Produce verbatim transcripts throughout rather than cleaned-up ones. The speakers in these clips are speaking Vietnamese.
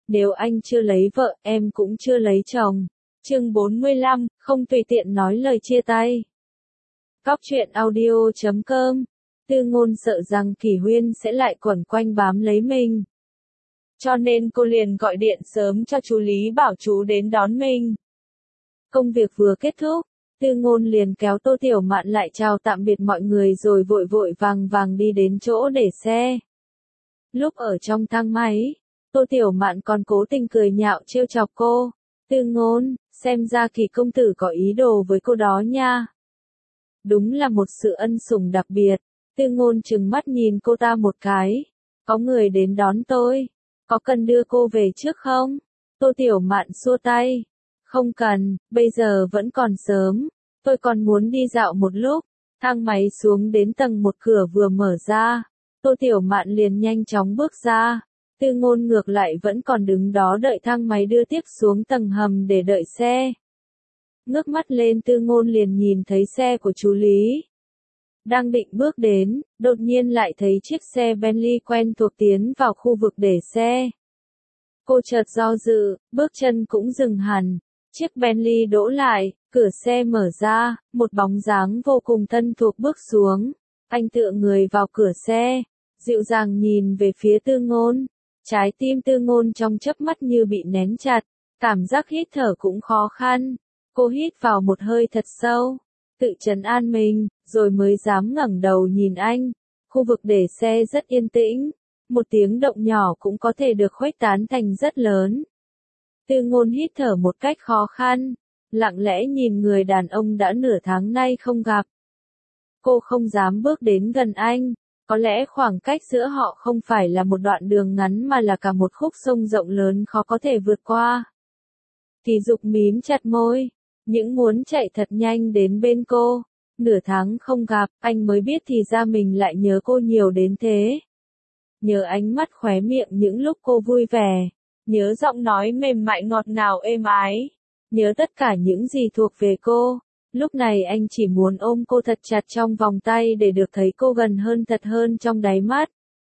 Nếu anh chưa lấy vợ, em cũng chưa lấy chồng. Chương bốn mươi lăm, không tùy tiện nói lời chia tay. Cóc truyện audio chấm com. Tư Ngôn sợ rằng Kỷ Huyên sẽ lại quẩn quanh bám lấy mình. Cho nên cô liền gọi điện sớm cho chú Lý bảo chú đến đón mình. Công việc vừa kết thúc, Tư Ngôn liền kéo Tô Tiểu Mạn lại chào tạm biệt mọi người rồi vội vội vàng vàng đi đến chỗ để xe. Lúc ở trong thang máy, Tô Tiểu Mạn còn cố tình cười nhạo trêu chọc cô. Tư Ngôn, xem ra Kỳ công tử có ý đồ với cô đó nha. Đúng là một sự ân sủng đặc biệt. Tư Ngôn trừng mắt nhìn cô ta một cái. Có người đến đón tôi. Có cần đưa cô về trước không? Tô Tiểu Mạn xua tay. Không cần, bây giờ vẫn còn sớm. Tôi còn muốn đi dạo một lúc. Thang máy xuống đến tầng một, cửa vừa mở ra. Tô Tiểu Mạn liền nhanh chóng bước ra. Tư Ngôn ngược lại vẫn còn đứng đó đợi thang máy đưa tiếp xuống tầng hầm để đợi xe. Ngước mắt lên, Tư Ngôn liền nhìn thấy xe của chú Lý. Đang định bước đến, đột nhiên lại thấy chiếc xe Bentley quen thuộc tiến vào khu vực để xe. Cô chợt do dự, bước chân cũng dừng hẳn. Chiếc Bentley đỗ lại, cửa xe mở ra, một bóng dáng vô cùng thân thuộc bước xuống. Anh tựa người vào cửa xe, dịu dàng nhìn về phía Tư Ngôn. Trái tim Tư Ngôn trong chớp mắt như bị nén chặt, cảm giác hít thở cũng khó khăn. Cô hít vào một hơi thật sâu, tự trấn an mình, rồi mới dám ngẩng đầu nhìn anh. Khu vực để xe rất yên tĩnh, một tiếng động nhỏ cũng có thể được khuếch tán thành rất lớn. Tư Ngôn hít thở một cách khó khăn, lặng lẽ nhìn người đàn ông đã nửa tháng nay không gặp. Cô không dám bước đến gần anh, có lẽ khoảng cách giữa họ không phải là một đoạn đường ngắn mà là cả một khúc sông rộng lớn khó có thể vượt qua. Kỳ Dục mím chặt môi, những muốn chạy thật nhanh đến bên cô. Nửa tháng không gặp, anh mới biết thì ra mình lại nhớ cô nhiều đến thế. Nhớ ánh mắt khóe miệng những lúc cô vui vẻ, nhớ giọng nói mềm mại ngọt ngào êm ái, nhớ tất cả những gì thuộc về cô. Lúc này anh chỉ muốn ôm cô thật chặt trong vòng tay để được thấy cô gần hơn thật hơn trong đáy mắt.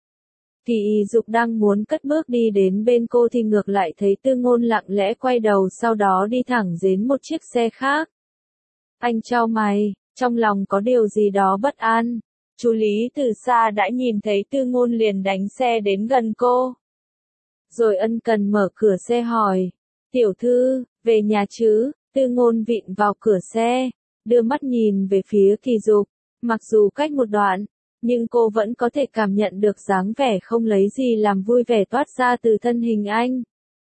Kỳ Dục đang muốn cất bước đi đến bên cô thì ngược lại thấy Tư Ngôn lặng lẽ quay đầu, sau đó đi thẳng đến một chiếc xe khác. Anh chau mày, trong lòng có điều gì đó bất an. Chú Lý từ xa đã nhìn thấy Tư Ngôn liền đánh xe đến gần cô. Rồi ân cần mở cửa xe hỏi, tiểu thư, về nhà chứ? Tư Ngôn vịn vào cửa xe, đưa mắt nhìn về phía Kỳ Dục. Mặc dù cách một đoạn, nhưng cô vẫn có thể cảm nhận được dáng vẻ không lấy gì làm vui vẻ toát ra từ thân hình anh.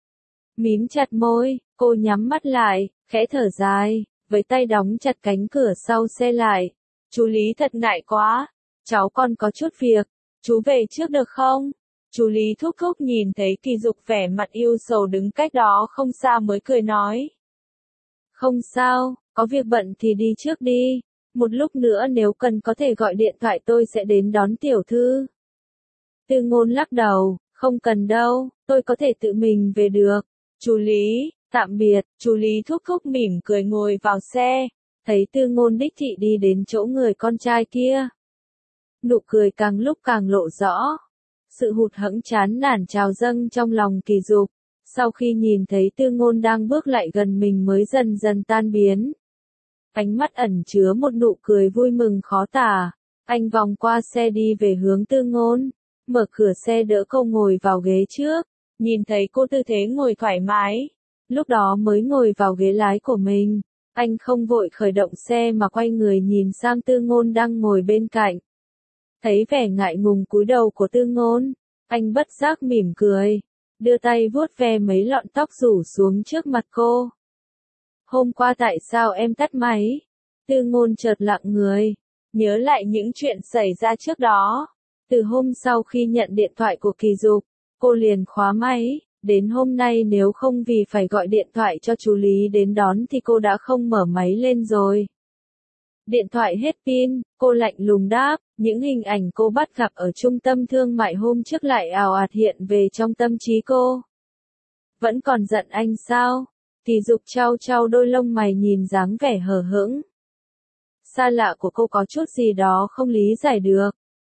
Mím chặt môi, cô nhắm mắt lại, khẽ thở dài, với tay đóng chặt cánh cửa sau xe lại. Chú Lý thật ngại quá, cháu còn có chút việc, chú về trước được không? Chú Lý thúc thúc nhìn thấy Kỳ Dục vẻ mặt yêu sầu đứng cách đó không xa mới cười nói. Không sao, có việc bận thì đi trước đi. Một lúc nữa nếu cần có thể gọi điện thoại, tôi sẽ đến đón tiểu thư. Tư Ngôn lắc đầu, không cần đâu, tôi có thể tự mình về được. Chú Lý, tạm biệt. Chú Lý thúc thúc mỉm cười ngồi vào xe, thấy Tư Ngôn đích thị đi đến chỗ người con trai kia. Nụ cười càng lúc càng lộ rõ. Sự hụt hẫng chán nản trào dâng trong lòng Kỳ Dục. Sau khi nhìn thấy Tư Ngôn đang bước lại gần mình mới dần dần tan biến. Ánh mắt ẩn chứa một nụ cười vui mừng khó tả. Anh vòng qua xe đi về hướng Tư Ngôn, mở cửa xe đỡ cô ngồi vào ghế trước, nhìn thấy cô tư thế ngồi thoải mái, lúc đó mới ngồi vào ghế lái của mình. Anh không vội khởi động xe mà quay người nhìn sang Tư Ngôn đang ngồi bên cạnh. Thấy vẻ ngại ngùng cúi đầu của Tư Ngôn, anh bất giác mỉm cười, đưa tay vuốt ve mấy lọn tóc rủ xuống trước mặt cô. Hôm qua tại sao em tắt máy? Tư Ngôn chợt lặng người, nhớ lại những chuyện xảy ra trước đó. Từ hôm sau khi nhận điện thoại của Kỳ Dục, cô liền khóa máy. Đến hôm nay nếu không vì phải gọi điện thoại cho chú Lý đến đón thì cô đã không mở máy lên rồi. Điện thoại hết pin, cô lạnh lùng đáp. Những hình ảnh cô bắt gặp ở trung tâm thương mại hôm trước lại ào ạt hiện về trong tâm trí cô. Vẫn còn giận anh sao? Kỳ Dục trao trao đôi lông mày nhìn dáng vẻ hờ hững. Xa lạ của cô có chút gì đó không lý giải được.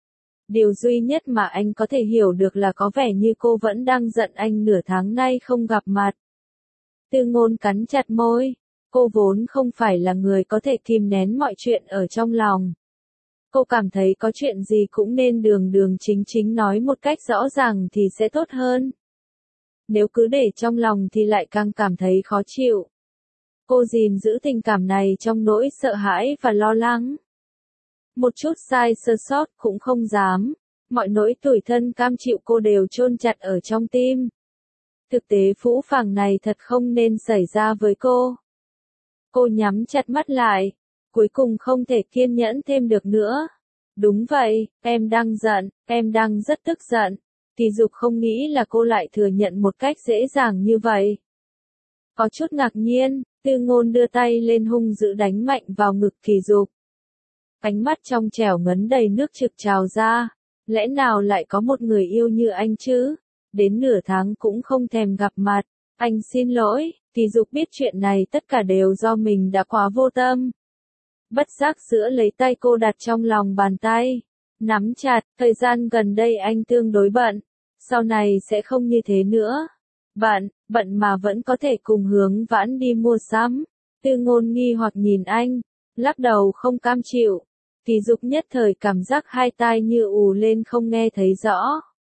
Điều duy nhất mà anh có thể hiểu được là có vẻ như cô vẫn đang giận anh nửa tháng nay không gặp mặt. Tư Ngôn cắn chặt môi. Cô vốn không phải là người có thể kìm nén mọi chuyện ở trong lòng. Cô cảm thấy có chuyện gì cũng nên đường đường chính chính nói một cách rõ ràng thì sẽ tốt hơn. Nếu cứ để trong lòng thì lại càng cảm thấy khó chịu. Cô gìn giữ tình cảm này trong nỗi sợ hãi và lo lắng. Một chút sai sơ sót cũng không dám. Mọi nỗi tủi thân cam chịu cô đều chôn chặt ở trong tim. Thực tế phũ phàng này thật không nên xảy ra với cô. Cô nhắm chặt mắt lại. Cuối cùng không thể kiên nhẫn thêm được nữa. Đúng vậy, em đang giận, em đang rất tức giận. Kỳ Dục không nghĩ là cô lại thừa nhận một cách dễ dàng như vậy. Có chút ngạc nhiên, Tư Ngôn đưa tay lên hung dữ đánh mạnh vào ngực Kỳ Dục. Ánh mắt trong trẻo ngấn đầy nước trực trào ra. Lẽ nào lại có một người yêu như anh chứ? Đến nửa tháng cũng không thèm gặp mặt. Anh xin lỗi, Kỳ Dục biết chuyện này tất cả đều do mình đã quá vô tâm. Bất giác giữa lấy tay cô đặt trong lòng bàn tay. Nắm chặt, thời gian gần đây anh tương đối bận. Sau này sẽ không như thế nữa. Bận, bận mà vẫn có thể cùng Hướng Vãn đi mua sắm. Tư Ngôn nghi hoặc nhìn anh, lắc đầu không cam chịu. Kỳ Dục nhất thời cảm giác hai tai như ù lên không nghe thấy rõ.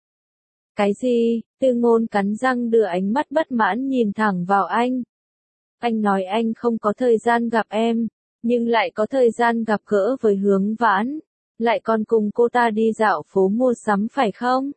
Cái gì? Tư Ngôn cắn răng đưa ánh mắt bất mãn nhìn thẳng vào anh. Anh nói anh không có thời gian gặp em, nhưng lại có thời gian gặp gỡ với Hướng Vãn, lại còn cùng cô ta đi dạo phố mua sắm phải không?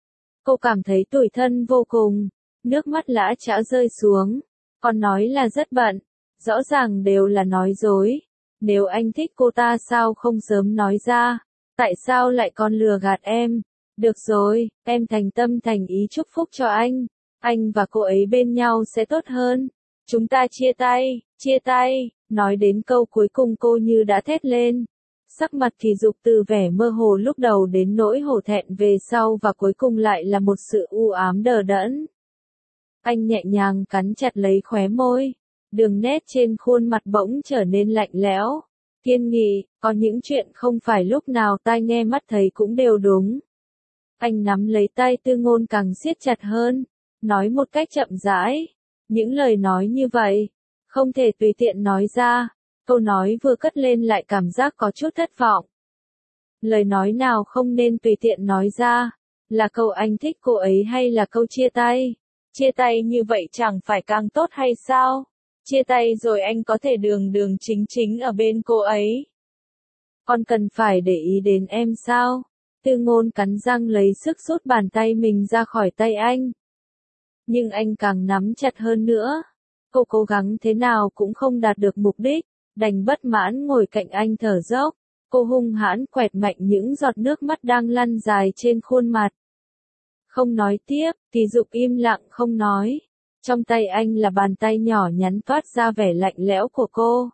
Cô cảm thấy tủi thân vô cùng, nước mắt lã chã rơi xuống, còn nói là rất bận, rõ ràng đều là nói dối. Nếu anh thích cô ta sao không sớm nói ra, tại sao lại còn lừa gạt em? Được rồi, em thành tâm thành ý chúc phúc cho anh, anh và cô ấy bên nhau sẽ tốt hơn. Chúng ta chia tay, chia tay, nói đến câu cuối cùng cô như đã thét lên. Sắc mặt Kỳ Dục từ vẻ mơ hồ lúc đầu đến nỗi hổ thẹn về sau và cuối cùng lại là một sự u ám đờ đẫn. Anh nhẹ nhàng cắn chặt lấy khóe môi, đường nét trên khuôn mặt bỗng trở nên lạnh lẽo, kiên nghị, có những chuyện không phải lúc nào tai nghe mắt thấy cũng đều đúng. Anh nắm lấy tay Tư Ngôn càng siết chặt hơn, nói một cách chậm rãi, những lời nói như vậy, không thể tùy tiện nói ra. Câu nói vừa cất lên lại cảm giác có chút thất vọng. Lời nói nào không nên tùy tiện nói ra, là câu anh thích cô ấy hay là câu chia tay? Chia tay như vậy chẳng phải càng tốt hay sao? Chia tay rồi anh có thể đường đường chính chính ở bên cô ấy. Con cần phải để ý đến em sao? Tư Ngôn cắn răng lấy sức rút bàn tay mình ra khỏi tay anh. Nhưng anh càng nắm chặt hơn nữa. Cô cố gắng thế nào cũng không đạt được mục đích. Đành bất mãn ngồi cạnh anh thở dốc, cô hung hãn quẹt mạnh những giọt nước mắt đang lăn dài trên khuôn mặt. Không nói tiếp, Kỳ Dục im lặng không nói. Trong tay anh là bàn tay nhỏ nhắn toát ra vẻ lạnh lẽo của cô.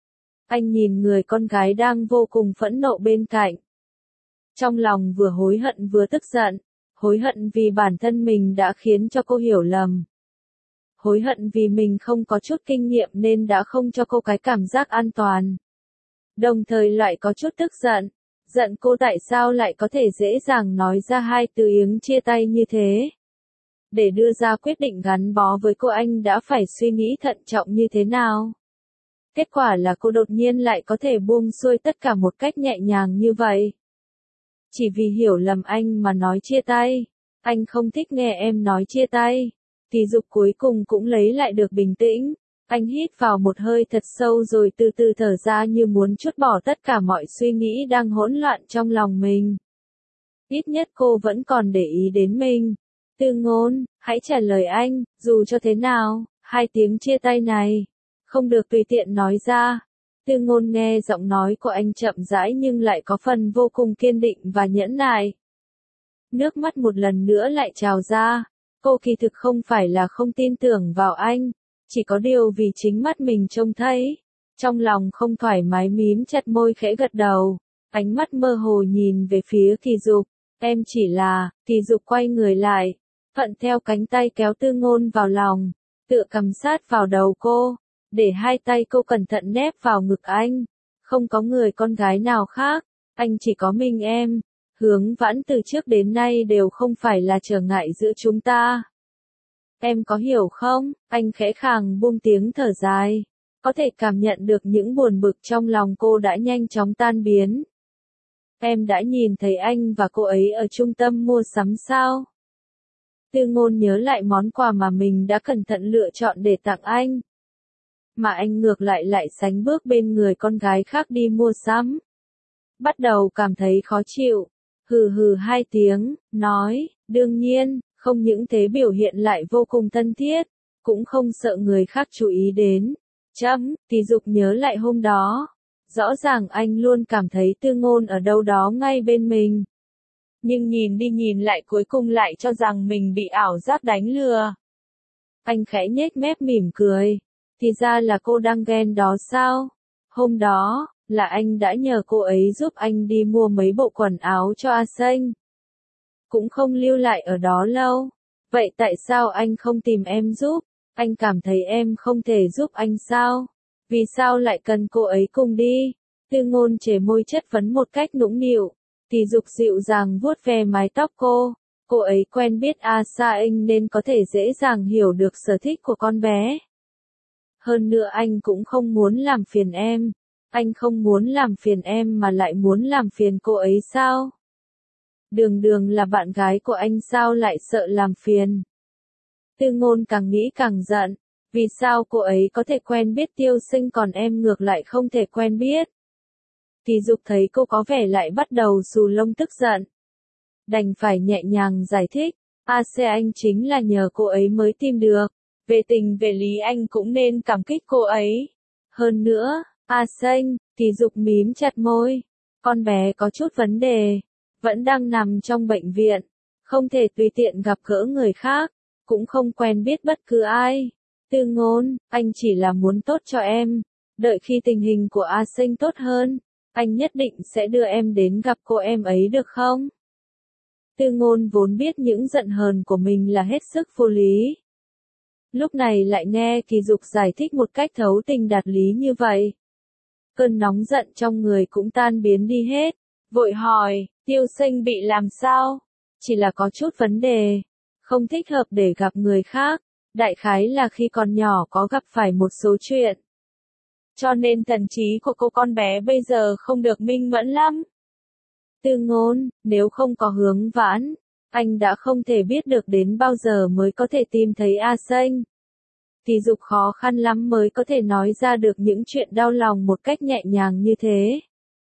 Anh nhìn người con gái đang vô cùng phẫn nộ bên cạnh. Trong lòng vừa hối hận vừa tức giận, hối hận vì bản thân mình đã khiến cho cô hiểu lầm. Hối hận vì mình không có chút kinh nghiệm nên đã không cho cô cái cảm giác an toàn. Đồng thời lại có chút tức giận, giận cô tại sao lại có thể dễ dàng nói ra hai từ tiếng chia tay như thế. Để đưa ra quyết định gắn bó với cô anh đã phải suy nghĩ thận trọng như thế nào. Kết quả là cô đột nhiên lại có thể buông xuôi tất cả một cách nhẹ nhàng như vậy. Chỉ vì hiểu lầm anh mà nói chia tay, anh không thích nghe em nói chia tay. Kỳ Dục cuối cùng cũng lấy lại được bình tĩnh, anh hít vào một hơi thật sâu rồi từ từ thở ra như muốn trút bỏ tất cả mọi suy nghĩ đang hỗn loạn trong lòng mình. Ít nhất cô vẫn còn để ý đến mình. Tư Ngôn, hãy trả lời anh, dù cho thế nào, hai tiếng chia tay này, không được tùy tiện nói ra. Tư Ngôn nghe giọng nói của anh chậm rãi nhưng lại có phần vô cùng kiên định và nhẫn nại. Nước mắt một lần nữa lại trào ra. Cô kỳ thực không phải là không tin tưởng vào anh, chỉ có điều vì chính mắt mình trông thấy. Trong lòng không thoải mái mím chặt môi khẽ gật đầu, ánh mắt mơ hồ nhìn về phía Kỳ Dục. Em chỉ là, Kỳ Dục quay người lại, thuận theo cánh tay kéo Tư Ngôn vào lòng, tựa cầm sát vào đầu cô, để hai tay cô cẩn thận nép vào ngực anh. Không có người con gái nào khác, anh chỉ có mình em. Hướng Vãn từ trước đến nay đều không phải là trở ngại giữa chúng ta. Em có hiểu không? Anh khẽ khàng buông tiếng thở dài. Có thể cảm nhận được những buồn bực trong lòng cô đã nhanh chóng tan biến. Em đã nhìn thấy anh và cô ấy ở trung tâm mua sắm sao? Tư Ngôn nhớ lại món quà mà mình đã cẩn thận lựa chọn để tặng anh. Mà anh ngược lại lại sánh bước bên người con gái khác đi mua sắm. Bắt đầu cảm thấy khó chịu. Hừ hừ hai tiếng, nói, đương nhiên, không những thế biểu hiện lại vô cùng thân thiết, cũng không sợ người khác chú ý đến. Chấm, Thì Dục nhớ lại hôm đó. Rõ ràng anh luôn cảm thấy Tư Ngôn ở đâu đó ngay bên mình. Nhưng nhìn đi nhìn lại cuối cùng lại cho rằng mình bị ảo giác đánh lừa. Anh khẽ nhếch mép mỉm cười. Thì ra là cô đang ghen đó sao? Hôm đó, là anh đã nhờ cô ấy giúp anh đi mua mấy bộ quần áo cho A Sênh. Cũng không lưu lại ở đó lâu. Vậy tại sao anh không tìm em giúp? Anh cảm thấy em không thể giúp anh sao? Vì sao lại cần cô ấy cùng đi? Tư Ngôn chề môi chất vấn một cách nũng nịu. Thì Dục dịu dàng vuốt ve mái tóc cô. Cô ấy quen biết A Sa Anh nên có thể dễ dàng hiểu được sở thích của con bé. Hơn nữa anh cũng không muốn làm phiền em. Anh không muốn làm phiền em mà lại muốn làm phiền cô ấy sao? Đường đường là bạn gái của anh sao lại sợ làm phiền? Tư Ngôn càng nghĩ càng giận. Vì sao cô ấy có thể quen biết Tiêu Sinh còn em ngược lại không thể quen biết? Thì Dục thấy cô có vẻ lại bắt đầu xù lông tức giận. Đành phải nhẹ nhàng giải thích. A Se Anh chính là nhờ cô ấy mới tìm được. Về tình về lý anh cũng nên cảm kích cô ấy. Hơn nữa, A Sênh, Thì Dục mím chặt môi. Con bé có chút vấn đề. Vẫn đang nằm trong bệnh viện. Không thể tùy tiện gặp gỡ người khác. Cũng không quen biết bất cứ ai. Tư Ngôn, anh chỉ là muốn tốt cho em. Đợi khi tình hình của A Sênh tốt hơn, anh nhất định sẽ đưa em đến gặp cô em ấy được không? Tư Ngôn vốn biết những giận hờn của mình là hết sức vô lý. Lúc này lại nghe Kỳ Dục giải thích một cách thấu tình đạt lý như vậy. Cơn nóng giận trong người cũng tan biến đi hết. Vội hỏi, Tiêu Sinh bị làm sao? Chỉ là có chút vấn đề. Không thích hợp để gặp người khác. Đại khái là khi còn nhỏ có gặp phải một số chuyện. Cho nên thần trí của cô con bé bây giờ không được minh mẫn lắm. Tư Ngôn, nếu không có Hướng Vãn, anh đã không thể biết được đến bao giờ mới có thể tìm thấy A Sênh. Thì Dục khó khăn lắm mới có thể nói ra được những chuyện đau lòng một cách nhẹ nhàng như thế.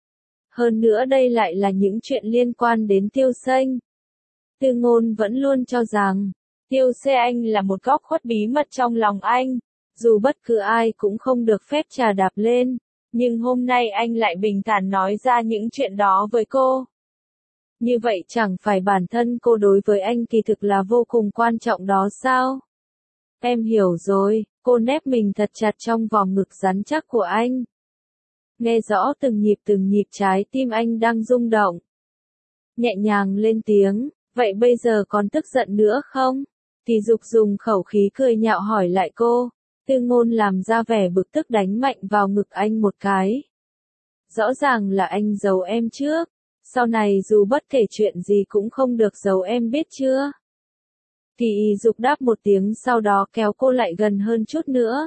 Hơn nữa đây lại là những chuyện liên quan đến Tiêu Sinh. Tư Ngôn vẫn luôn cho rằng, Tiêu Se Anh là một góc khuất bí mật trong lòng anh, dù bất cứ ai cũng không được phép chà đạp lên, nhưng hôm nay anh lại bình thản nói ra những chuyện đó với cô. Như vậy chẳng phải bản thân cô đối với anh kỳ thực là vô cùng quan trọng đó sao? Em hiểu rồi, cô nép mình thật chặt trong vòng ngực rắn chắc của anh. Nghe rõ từng nhịp từng nhịp trái tim anh đang rung động. Nhẹ nhàng lên tiếng, vậy bây giờ còn tức giận nữa không? Thì Dục dùng khẩu khí cười nhạo hỏi lại cô. Tư Ngôn làm ra vẻ bực tức đánh mạnh vào ngực anh một cái. Rõ ràng là anh giấu em trước. Sau này dù bất kể chuyện gì cũng không được giấu em biết chưa? Thì Dục đáp một tiếng sau đó kéo cô lại gần hơn chút nữa.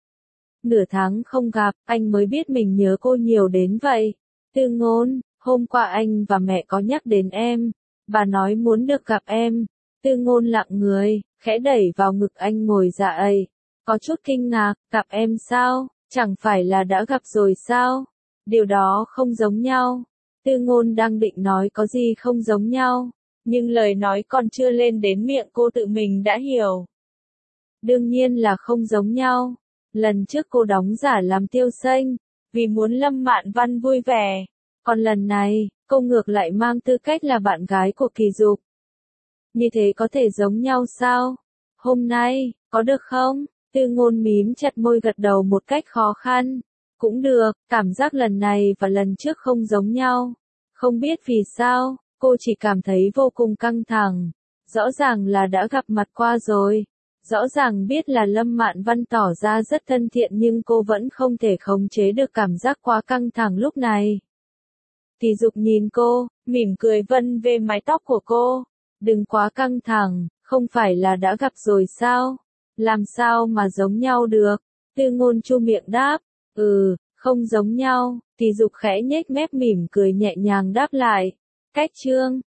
Nửa tháng không gặp, anh mới biết mình nhớ cô nhiều đến vậy. Tư Ngôn, hôm qua anh và mẹ có nhắc đến em. Bà nói muốn được gặp em. Tư Ngôn lặng người, khẽ đẩy vào ngực anh ngồi dậy. Có chút kinh ngạc, gặp em sao? Chẳng phải là đã gặp rồi sao? Điều đó không giống nhau. Tư Ngôn đang định nói có gì không giống nhau. Nhưng lời nói còn chưa lên đến miệng cô tự mình đã hiểu. Đương nhiên là không giống nhau. Lần trước cô đóng giả làm Tiêu Sinh, vì muốn Lâm Mạn Văn vui vẻ. Còn lần này, cô ngược lại mang tư cách là bạn gái của Kỳ Dục. Như thế có thể giống nhau sao? Hôm nay, có được không? Tư Ngôn mím chặt môi gật đầu một cách khó khăn. Cũng được, cảm giác lần này và lần trước không giống nhau. Không biết vì sao, cô chỉ cảm thấy vô cùng căng thẳng. Rõ ràng là đã gặp mặt qua rồi. Rõ ràng biết là Lâm Mạn Văn tỏ ra rất thân thiện nhưng cô vẫn không thể khống chế được cảm giác quá căng thẳng lúc này. Tỷ Dục nhìn cô, mỉm cười vân về mái tóc của cô. Đừng quá căng thẳng, không phải là đã gặp rồi sao? Làm sao mà giống nhau được? Tư Ngôn chu miệng đáp, ừ, không giống nhau. Tỷ Dục khẽ nhếch mép mỉm cười nhẹ nhàng đáp lại. Cách chương